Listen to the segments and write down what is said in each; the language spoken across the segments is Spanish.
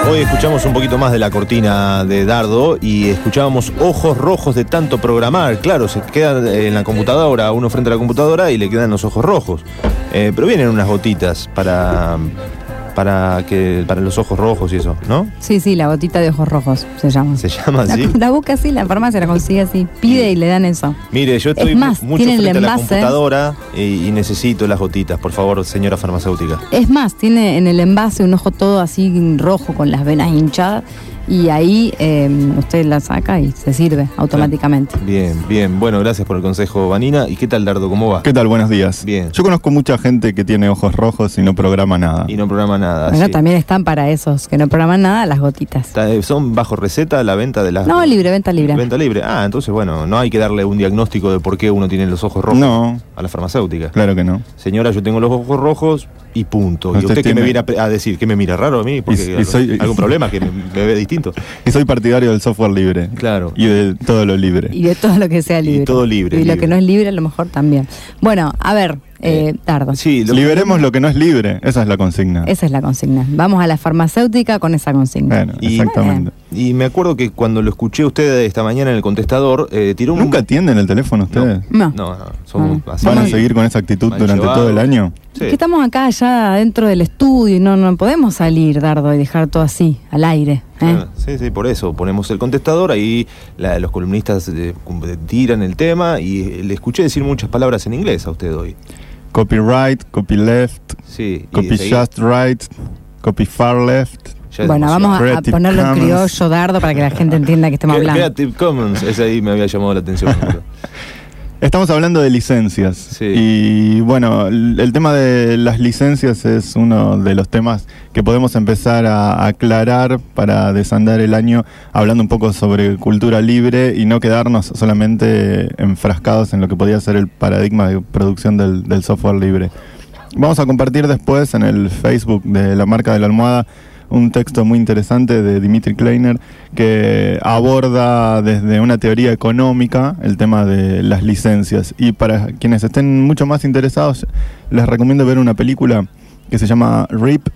Hoy escuchamos un poquito más de la cortina de Dardo y escuchábamos ojos rojos de tanto programar. Claro, se queda en la computadora, uno frente a la computadora y le quedan los ojos rojos. Pero vienen unas gotitas para los ojos rojos y eso, ¿no? Sí, la gotita de ojos rojos se llama. ¿Se llama así? La busca así, la farmacia la consigue así. Pide y le dan eso. Mire, yo estoy mucho frente a la computadora y necesito las gotitas, por favor, señora farmacéutica. Es más, tiene en el envase un ojo todo así rojo con las venas hinchadas y ahí usted la saca y se sirve automáticamente. Bien. Bueno, gracias por el consejo, Vanina. ¿Y qué tal, Dardo? ¿Cómo va? ¿Qué tal? Buenos días. Bien. Yo conozco mucha gente que tiene ojos rojos y no programa nada. Bueno, sí. También están para esos que no programan nada las gotitas. ¿Son bajo receta la venta de las...? No, venta libre. Venta libre. Entonces, bueno, no hay que darle un diagnóstico de por qué uno tiene los ojos rojos a la farmacéutica. Claro que no. Señora, yo tengo los ojos rojos y punto. ¿Y usted qué me viene a decir? ¿Qué me mira raro a mí? Porque ¿algún problema? ¿Que me ve distinto? Y soy partidario del software libre. Claro. Y de todo lo libre. Y de todo lo que sea libre. Y todo libre. Y lo que no es libre a lo mejor también. Bueno, a ver, Dardo. Sí, liberemos lo que no es libre. Esa es la consigna. Esa es la consigna. Vamos a la farmacéutica con esa consigna. Bueno, exactamente. Y me acuerdo que cuando lo escuché a usted esta mañana en el contestador, tiró un... ¿Nunca atienden el teléfono ustedes? No. ¿Van a seguir con esa actitud durante todo el año? Sí. Que estamos acá ya dentro del estudio y no podemos salir, Dardo, y dejar todo así, al aire. Sí, por eso ponemos el contestador, ahí los columnistas tiran el tema y le escuché decir muchas palabras en inglés a usted hoy. Copyright, copyleft, copy just right, copy far left. Bueno, vamos a ponerlo en criollo, Dardo, para que la gente entienda que estamos hablando. Creative Commons, ese ahí me había llamado la atención. Estamos hablando de licencias. Sí. Y bueno, el tema de las licencias es uno de los temas que podemos empezar a aclarar para desandar el año, hablando un poco sobre cultura libre y no quedarnos solamente enfrascados en lo que podía ser el paradigma de producción del software libre. Vamos a compartir después en el Facebook de la marca de la almohada un texto muy interesante de Dimitri Kleiner que aborda desde una teoría económica el tema de las licencias. Y para quienes estén mucho más interesados, les recomiendo ver una película que se llama RIP,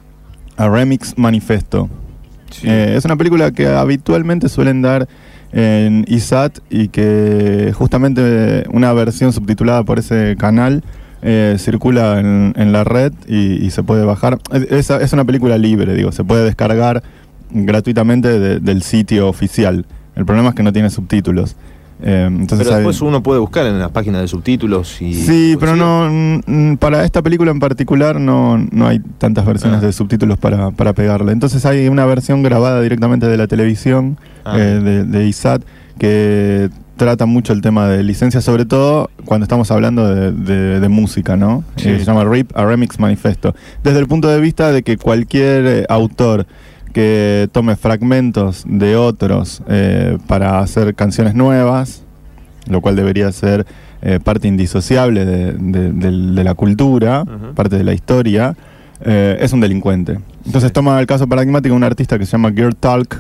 A Remix Manifesto. Sí. Es una película que habitualmente suelen dar en ISAT y que justamente una versión subtitulada por ese canal circula en la red y se puede bajar. Es una película libre, se puede descargar gratuitamente del sitio oficial. El problema es que no tiene subtítulos. Entonces pero después uno puede buscar en las páginas de subtítulos sí, pero no, para esta película en particular no hay tantas versiones de subtítulos para pegarle. Entonces hay una versión grabada directamente de la televisión de ISAT que trata mucho el tema de licencia, sobre todo cuando estamos hablando de música, ¿no? Sí. Se llama RIP, A Remix Manifesto. Desde el punto de vista de que cualquier autor que tome fragmentos de otros para hacer canciones nuevas, lo cual debería ser parte indisociable de la cultura, parte de la historia, es un delincuente. Entonces toma el caso paradigmático de un artista que se llama Girl Talk,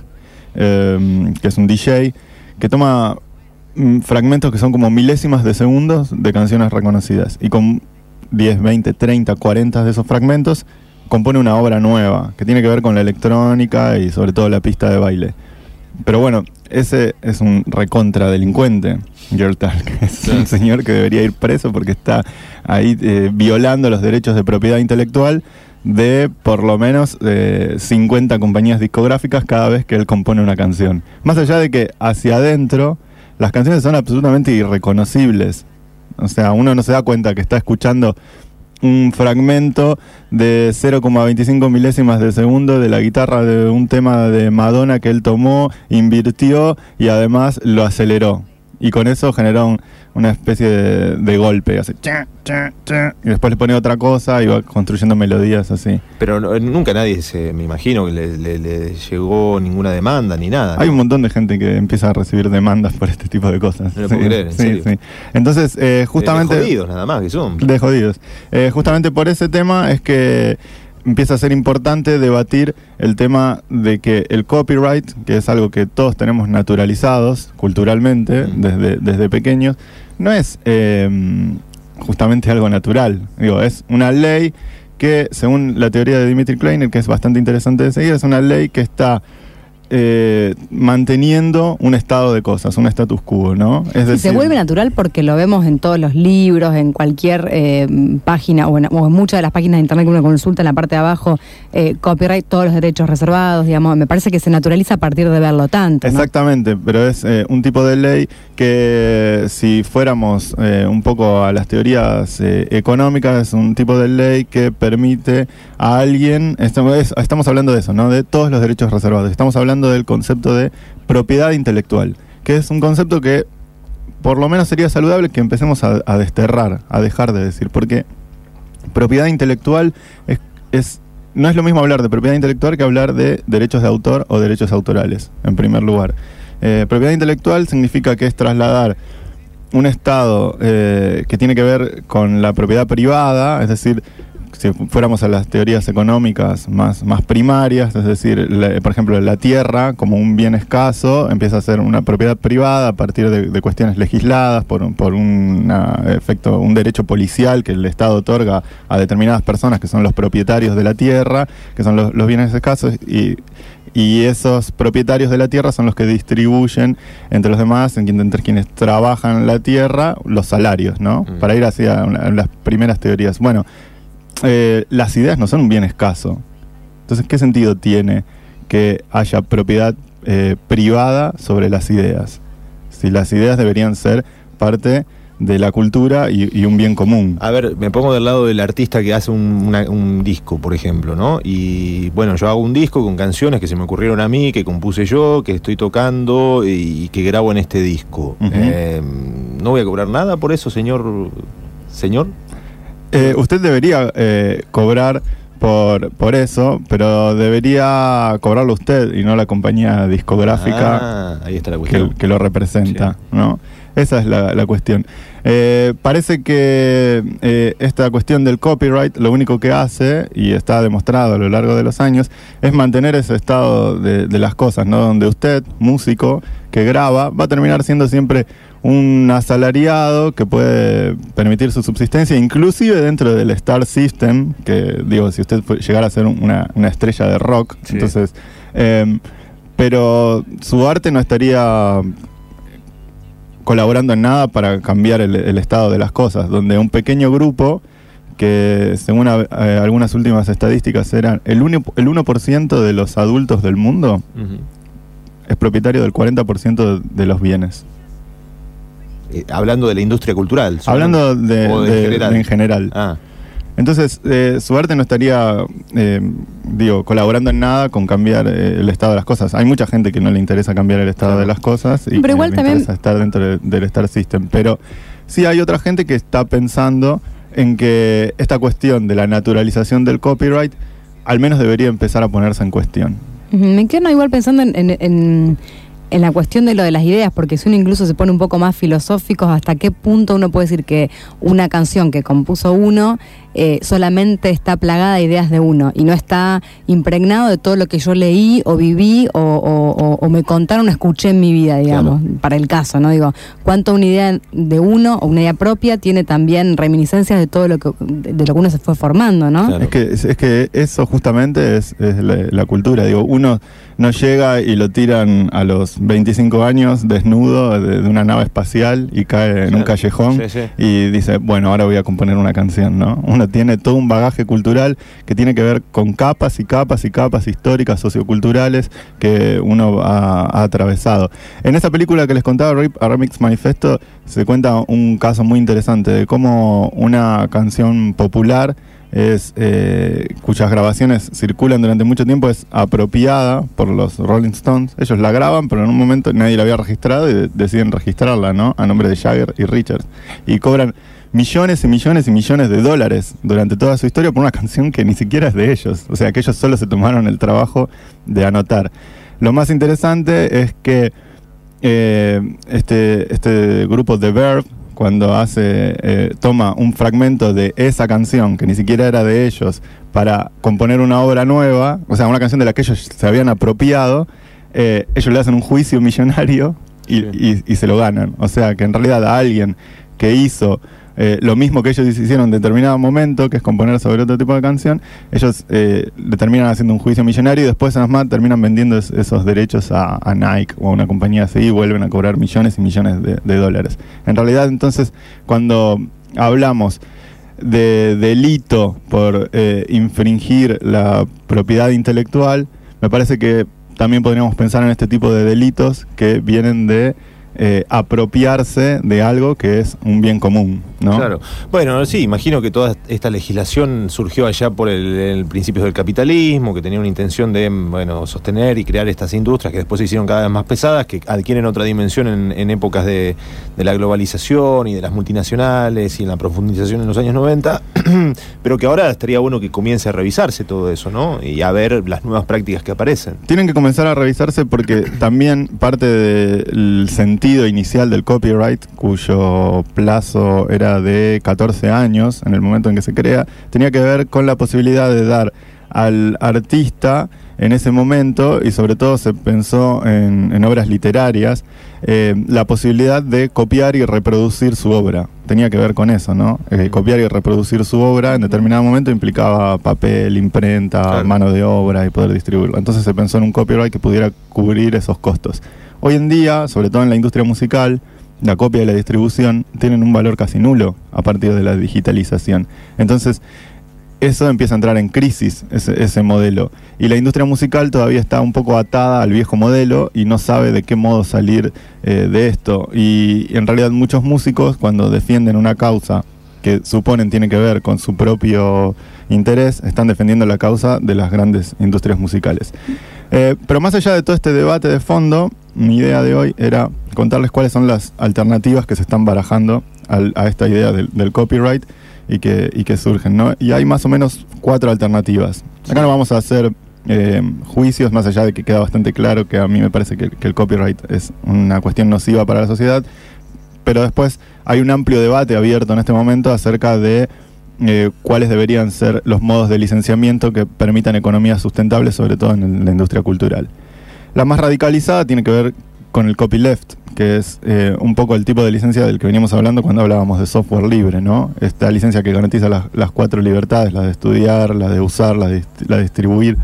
que es un DJ, que toma fragmentos que son como milésimas de segundos de canciones reconocidas y con 10, 20, 30, 40 de esos fragmentos compone una obra nueva que tiene que ver con la electrónica y sobre todo la pista de baile. Pero bueno, ese es un recontra delincuente. Girl Talk es un señor que debería ir preso porque está ahí violando los derechos de propiedad intelectual de por lo menos 50 compañías discográficas cada vez que él compone una canción. Más allá de que hacia adentro las canciones son absolutamente irreconocibles. O sea, uno no se da cuenta que está escuchando un fragmento de 0,25 milésimas de segundo de la guitarra de un tema de Madonna que él tomó, invirtió y además lo aceleró. Y con eso generó una especie de golpe, hace cha, cha, cha, y después le pone otra cosa y va construyendo melodías así. Pero nunca nadie me imagino que le llegó ninguna demanda ni nada, ¿no? Hay un montón de gente que empieza a recibir demandas por este tipo de cosas. No lo puedo creer, en serio. Sí. Entonces, justamente... De jodidos nada más que son. De jodidos. Justamente por ese tema es que empieza a ser importante debatir el tema de que el copyright, que es algo que todos tenemos naturalizados culturalmente desde pequeños, no es justamente algo natural. Es una ley que, según la teoría de Dimitri Kleiner, que es bastante interesante de seguir, es una ley que está manteniendo un estado de cosas, un status quo, ¿no? Es decir, se vuelve natural porque lo vemos en todos los libros, en cualquier página o en muchas de las páginas de internet que uno consulta en la parte de abajo, copyright, todos los derechos reservados, digamos, me parece que se naturaliza a partir de verlo tanto, ¿no? Exactamente, pero es un tipo de ley que, si fuéramos un poco a las teorías económicas, es un tipo de ley que permite a alguien, estamos hablando de eso, ¿no? De todos los derechos reservados, estamos hablando del concepto de propiedad intelectual, que es un concepto que por lo menos sería saludable que empecemos a desterrar, a dejar de decir, porque propiedad intelectual no es lo mismo hablar de propiedad intelectual que hablar de derechos de autor o derechos autorales, en primer lugar. Propiedad intelectual significa que es trasladar un estado que tiene que ver con la propiedad privada, es decir, si fuéramos a las teorías económicas más primarias, es decir, por ejemplo, la tierra como un bien escaso empieza a ser una propiedad privada a partir de cuestiones legisladas por un derecho policial que el Estado otorga a determinadas personas que son los propietarios de la tierra, que son los bienes escasos, y esos propietarios de la tierra son los que distribuyen entre los demás, entre quienes trabajan la tierra, los salarios, ¿no? Para ir hacia las primeras teorías. Bueno, las ideas no son un bien escaso. Entonces, ¿qué sentido tiene que haya propiedad privada sobre las ideas? Si las ideas deberían ser parte de la cultura y un bien común. A ver, me pongo del lado del artista que hace un disco, por ejemplo, ¿no? Y bueno, yo hago un disco con canciones que se me ocurrieron a mí, que compuse yo, que estoy tocando y que grabo en este disco. ¿No voy a cobrar nada por eso, señor? Usted debería cobrar por eso, pero debería cobrarlo usted y no la compañía discográfica ahí está la cuestión. que lo representa, sí, ¿no? Esa es la cuestión. Parece que esta cuestión del copyright lo único que hace, y está demostrado a lo largo de los años, es mantener ese estado de las cosas, ¿no? Donde usted, músico que graba, va a terminar siendo siempre un asalariado que puede permitir su subsistencia, inclusive dentro del Star System, que digo, si usted llegara a ser una estrella de rock, sí, entonces, pero su arte no estaría colaborando en nada para cambiar el estado de las cosas, donde un pequeño grupo, que según algunas últimas estadísticas eran el 1% de los adultos del mundo, es propietario del 40% de los bienes. Hablando de la industria cultural. Hablando en general. Entonces, su arte no estaría, colaborando en nada con cambiar el estado de las cosas. Hay mucha gente que no le interesa cambiar el estado de las cosas y pero igual le también interesa estar dentro del Star System. Pero sí hay otra gente que está pensando en que esta cuestión de la naturalización del copyright al menos debería empezar a ponerse en cuestión. Me quedo igual pensando en la cuestión de lo de las ideas, porque si uno incluso se pone un poco más filosóficos, hasta qué punto uno puede decir que una canción que compuso uno solamente está plagada de ideas de uno y no está impregnado de todo lo que yo leí o viví o me contaron o escuché en mi vida, digamos, claro, para el caso, ¿no? Digo, cuánto una idea de uno o una idea propia tiene también reminiscencias de todo lo que uno se fue formando, ¿no? Claro. Es que eso justamente es la cultura. Digo, uno no llega y lo tiran a los 25 años desnudo de una nave espacial y cae en un callejón, sí, y dice, bueno, ahora voy a componer una canción, ¿no? Uno tiene todo un bagaje cultural que tiene que ver con capas y capas y capas históricas, socioculturales que uno ha atravesado. En esa película que les contaba, A Remix Manifesto, se cuenta un caso muy interesante de cómo una canción popular cuyas grabaciones circulan durante mucho tiempo, es apropiada por los Rolling Stones. Ellos la graban, pero en un momento nadie la había registrado y deciden registrarla, ¿no? A nombre de Jagger y Richards. Y cobran millones y millones y millones de dólares durante toda su historia por una canción que ni siquiera es de ellos. O sea, que ellos solo se tomaron el trabajo de anotar. Lo más interesante es que este grupo The Verve, cuando toma un fragmento de esa canción que ni siquiera era de ellos para componer una obra nueva, o sea, una canción de la que ellos se habían apropiado, ellos le hacen un juicio millonario y se lo ganan. O sea, que en realidad a alguien que hizo lo mismo que ellos hicieron en determinado momento, que es componer sobre otro tipo de canción, ellos le terminan haciendo un juicio millonario y después además terminan vendiendo esos derechos a Nike o a una compañía así y vuelven a cobrar millones y millones de dólares. En realidad, entonces, cuando hablamos de delito por infringir la propiedad intelectual, me parece que también podríamos pensar en este tipo de delitos que vienen de apropiarse de algo que es un bien común, ¿no? Claro. Bueno, sí, imagino que toda esta legislación surgió allá por el principio del capitalismo, que tenía una intención de, sostener y crear estas industrias que después se hicieron cada vez más pesadas, que adquieren otra dimensión en épocas de la globalización y de las multinacionales y en la profundización en los años 90, pero que ahora estaría bueno que comience a revisarse todo eso, ¿no? Y a ver las nuevas prácticas que aparecen. Tienen que comenzar a revisarse porque también parte del sentido inicial del copyright, cuyo plazo era de 14 años en el momento en que se crea, tenía que ver con la posibilidad de dar al artista en ese momento, y sobre todo se pensó en obras literarias, la posibilidad de copiar y reproducir su obra. Tenía que ver con eso, ¿no? Copiar y reproducir su obra en determinado momento implicaba papel, imprenta, claro, mano de obra y poder distribuirlo. Entonces se pensó en un copyright que pudiera cubrir esos costos. Hoy en día, sobre todo en la industria musical, la copia y la distribución tienen un valor casi nulo a partir de la digitalización. Entonces, eso empieza a entrar en crisis, ese modelo. Y la industria musical todavía está un poco atada al viejo modelo y no sabe de qué modo salir de esto. Y en realidad muchos músicos, cuando defienden una causa que suponen tiene que ver con su propio interés, están defendiendo la causa de las grandes industrias musicales. Pero más allá de todo este debate de fondo, mi idea de hoy era contarles cuáles son las alternativas que se están barajando a esta idea del copyright y que surgen, ¿no? Y hay más o menos 4 alternativas. Acá no vamos a hacer juicios, más allá de que queda bastante claro que a mí me parece que el copyright es una cuestión nociva para la sociedad, pero después hay un amplio debate abierto en este momento acerca de cuáles deberían ser los modos de licenciamiento que permitan economías sustentables, sobre todo en la industria cultural. La más radicalizada tiene que ver con el copyleft, que es un poco el tipo de licencia del que veníamos hablando cuando hablábamos de software libre, ¿no? Esta licencia que garantiza las 4 libertades, la de estudiar, la de usar, la de distribuir.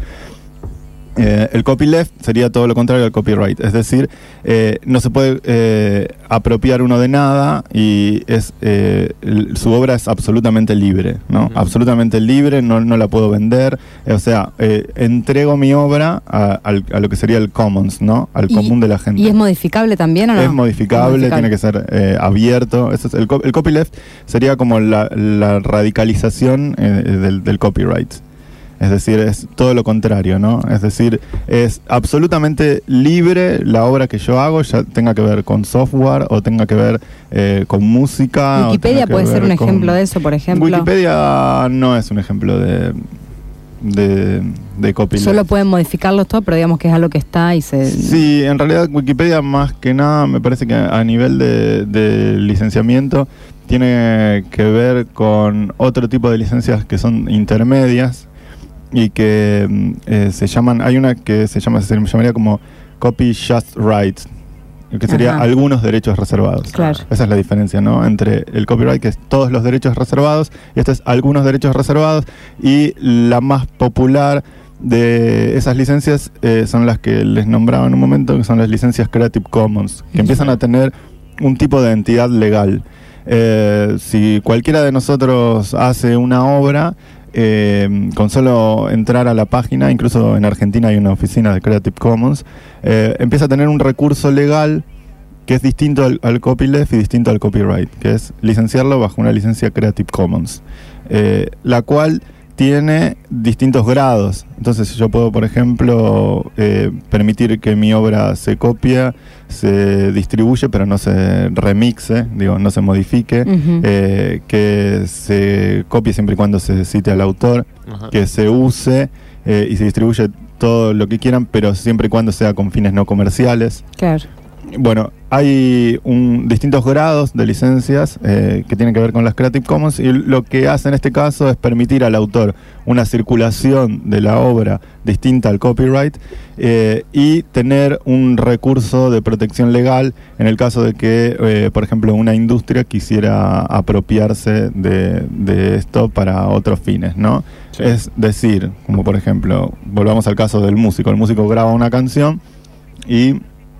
El copyleft sería todo lo contrario al copyright, es decir, no se puede apropiar uno de nada y su obra es absolutamente libre, ¿no? Uh-huh. Absolutamente libre, no la puedo vender, o sea, entrego mi obra a lo que sería el commons, ¿no? Al común de la gente. ¿Y es modificable también o no? Es modificable, tiene que ser abierto. Eso es, el copyleft sería como la radicalización del copyright. Es decir, es todo lo contrario, ¿no? Es decir, es absolutamente libre la obra que yo hago, ya tenga que ver con software o tenga que ver con música. ¿Wikipedia puede ser un ejemplo de eso, por ejemplo? Wikipedia no es un ejemplo de copyleft. Solo pueden modificarlo todo, pero digamos que es algo que está y se... Sí, en realidad Wikipedia más que nada me parece que a nivel de licenciamiento tiene que ver con otro tipo de licencias que son intermedias y que se llaman, hay una que se llamaría como Copy Just Rights, que sería algunos derechos reservados. Claro. Esa es la diferencia, ¿no? Entre el copyright, que es todos los derechos reservados, y este es algunos derechos reservados, y la más popular de esas licencias son las que les nombraba en un momento, que son las licencias Creative Commons, que empiezan a tener un tipo de entidad legal. Si cualquiera de nosotros hace una obra, con solo entrar a la página, incluso en Argentina hay una oficina de Creative Commons, empieza a tener un recurso legal que es distinto al copyleft y distinto al copyright, que es licenciarlo bajo una licencia Creative Commons, la cual tiene distintos grados. Entonces yo puedo, por ejemplo, permitir que mi obra se copie, se distribuye, pero no se remixe, no se modifique, que se copie siempre y cuando se cite al autor, que se use y se distribuye todo lo que quieran, pero siempre y cuando sea con fines no comerciales. Claro. Bueno, hay distintos grados de licencias que tienen que ver con las Creative Commons, y lo que hace en este caso es permitir al autor una circulación de la obra distinta al copyright y tener un recurso de protección legal en el caso de que, por ejemplo, una industria quisiera apropiarse de esto para otros fines, ¿no? Sí. Es decir, como por ejemplo, volvamos al caso del músico. El músico graba una canción y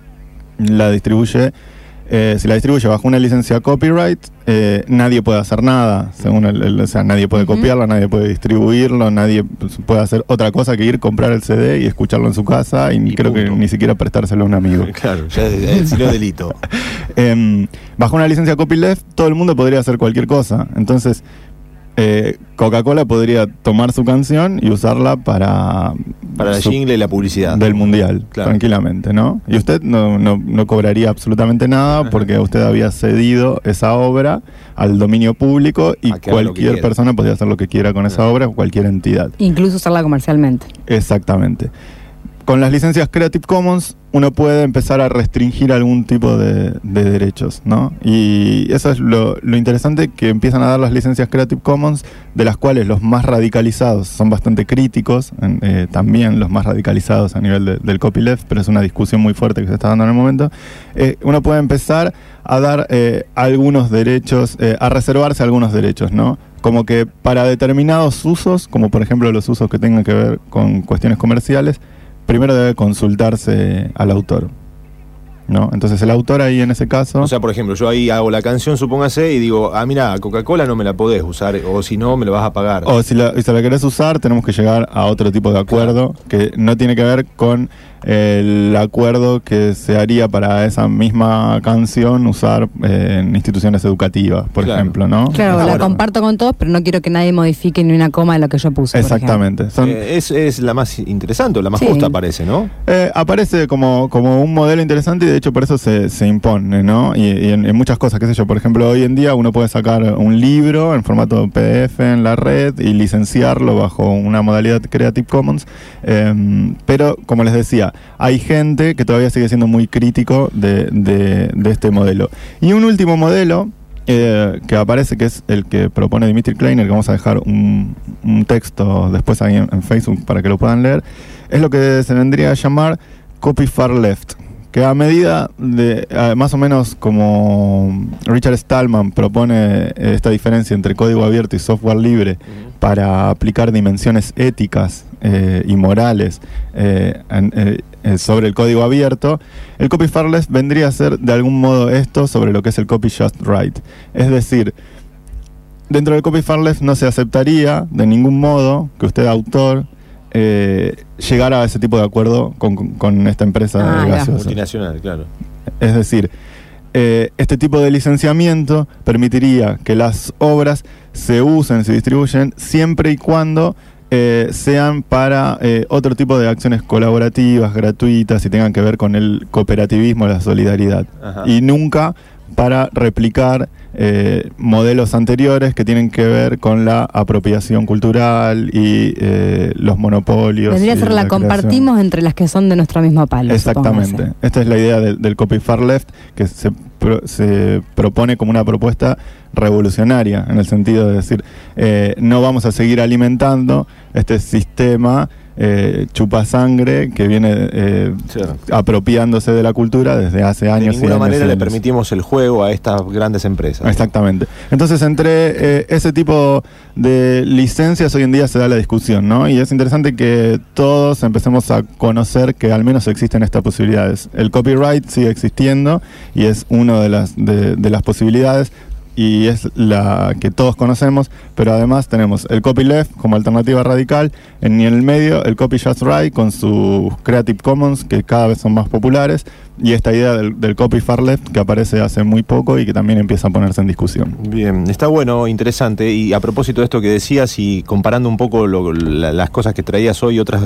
la distribuye. Si la distribuye bajo una licencia copyright, nadie puede hacer nada, según o sea, nadie puede copiarlo, nadie puede distribuirlo, nadie puede hacer otra cosa que ir, comprar el CD y escucharlo en su casa, y creo que ni siquiera prestárselo a un amigo. Claro, ya es delito. Bajo una licencia copyleft, todo el mundo podría hacer cualquier cosa. Entonces, Coca-Cola podría tomar su canción y usarla para la jingle y la publicidad del mundial, claro, tranquilamente, ¿no? Y usted no cobraría absolutamente nada porque usted había cedido esa obra al dominio público y cualquier persona podría hacer lo que quiera con esa obra, o cualquier entidad. Incluso usarla comercialmente. Exactamente. Con las licencias Creative Commons uno puede empezar a restringir algún tipo de derechos, ¿no? Y eso es lo interesante, que empiezan a dar las licencias Creative Commons, de las cuales los más radicalizados son bastante críticos, también los más radicalizados a nivel del copyleft, pero es una discusión muy fuerte que se está dando en el momento. Uno puede empezar a dar algunos derechos, a reservarse algunos derechos, ¿no? Como que para determinados usos, como por ejemplo los usos que tengan que ver con cuestiones comerciales, primero debe consultarse al autor, ¿no? Entonces el autor ahí en ese caso... O sea, por ejemplo, yo ahí hago la canción, supóngase, y digo, mira, Coca-Cola no me la podés usar, o si no, me la vas a pagar. O si la querés usar, tenemos que llegar a otro tipo de acuerdo, claro, que no tiene que ver con el acuerdo que se haría para esa misma canción usar en instituciones educativas, por ejemplo, ¿no? Claro, la comparto con todos, pero no quiero que nadie modifique ni una coma de lo que yo puse. Exactamente. Es la más interesante, la más justa, parece, ¿no? Aparece como un modelo interesante, y de hecho por eso se impone, ¿no? Y en muchas cosas, qué sé yo, por ejemplo, hoy en día uno puede sacar un libro en formato PDF en la red y licenciarlo bajo una modalidad Creative Commons, pero como les decía, hay gente que todavía sigue siendo muy crítico de este modelo. Y un último modelo que aparece, que es el que propone Dimitri Kleiner, que vamos a dejar un texto después ahí en Facebook para que lo puedan leer, es lo que se vendría a llamar Copy Far Left, que a medida de, más o menos como Richard Stallman propone esta diferencia entre código abierto y software libre para aplicar dimensiones éticas y morales sobre el código abierto, el Copy Far Left vendría a ser de algún modo esto sobre lo que es el Copy Just Right. Es decir, dentro del Copy Far Left no se aceptaría de ningún modo que usted, autor, llegara a ese tipo de acuerdo con esta empresa gaseosa multinacional, claro. Es decir, este tipo de licenciamiento permitiría que las obras se usen, se distribuyen, siempre y cuando sean para otro tipo de acciones colaborativas, gratuitas, y tengan que ver con el cooperativismo, la solidaridad. Ajá. Y nunca para replicar modelos anteriores que tienen que ver con la apropiación cultural y los monopolios. Vendría a ser la compartimos entre las que son de nuestro mismo palo. Exactamente. Supóngase. Esta es la idea del Copy Far Left, que se propone como una propuesta revolucionaria, en el sentido de decir, no vamos a seguir alimentando este sistema chupasangre que viene apropiándose de la cultura desde hace años. De ninguna manera le permitimos el juego a estas grandes empresas. Exactamente. Entonces, entre ese tipo de licencias hoy en día se da la discusión, ¿no? Y es interesante que todos empecemos a conocer que al menos existen estas posibilidades. El copyright sigue existiendo y es una de las posibilidades, y es la que todos conocemos, pero además tenemos el copyleft como alternativa radical, y en el medio el Copy Just Right con sus Creative Commons, que cada vez son más populares, y esta idea del Copy Far Left, que aparece hace muy poco y que también empieza a ponerse en discusión. Bien, está bueno, interesante. Y a propósito de esto que decías, y comparando un poco las cosas que traías hoy, otras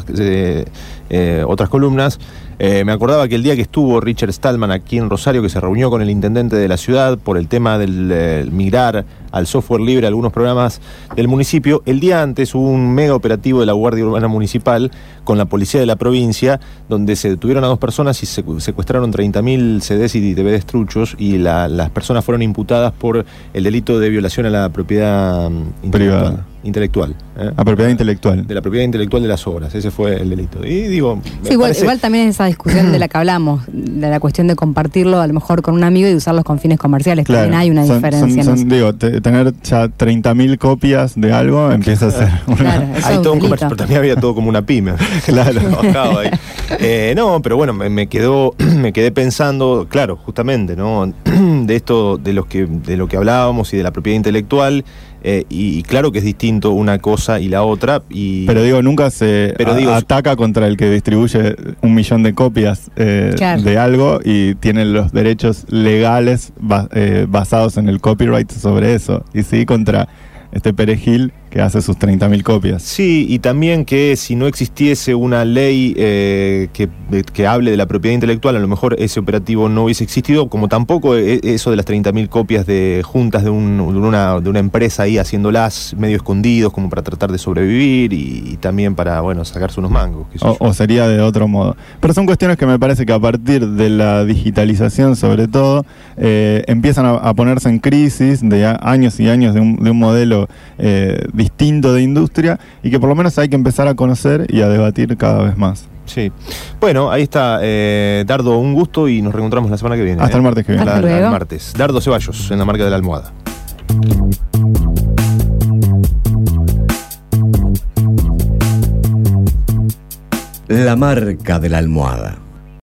columnas, me acordaba que el día que estuvo Richard Stallman aquí en Rosario, que se reunió con el intendente de la ciudad por el tema del migrar al software libre algunos programas del municipio. El día antes hubo un mega operativo de la Guardia Urbana Municipal con la policía de la provincia, donde se detuvieron a 2 personas y secuestraron 30.000 CDs y DVDs truchos, y las personas fueron imputadas por el delito de violación a la propiedad privada. Intelectual. A propiedad intelectual. De la propiedad intelectual de las obras. Ese fue el delito. Y digo... Sí, igual también esa discusión de la que hablamos, de la cuestión de compartirlo a lo mejor con un amigo y usarlos con fines comerciales. Claro, también hay una diferencia. Digo, tener ya 30.000 copias de algo empieza a ser... Claro, hay todo un comercio, pero también había todo como una pyme. Claro, trabajaba ahí. No, pero bueno, me quedé pensando, claro, justamente, ¿no? De esto, de lo que hablábamos y de la propiedad intelectual. Y claro que es distinto una cosa y la otra. Pero digo, nunca se ataca contra el que distribuye 1 millón de copias de algo y tiene los derechos legales basados en el copyright sobre eso. Y sí contra este perejil que hace sus 30.000 copias. Sí, y también que si no existiese una ley que hable de la propiedad intelectual, a lo mejor ese operativo no hubiese existido, como tampoco eso de las 30.000 copias juntas de una empresa ahí haciéndolas medio escondidos como para tratar de sobrevivir y también para, bueno, sacarse unos mangos. O sería de otro modo. Pero son cuestiones que me parece que a partir de la digitalización, sobre todo, empiezan a ponerse en crisis de años y años de un modelo distinto de industria, y que por lo menos hay que empezar a conocer y a debatir cada vez más. Sí. Bueno, ahí está. Dardo, un gusto y nos reencontramos la semana que viene. Hasta el martes que viene. Hasta luego. El martes. Dardo Ceballos, en La Marca de la Almohada. La Marca de la Almohada.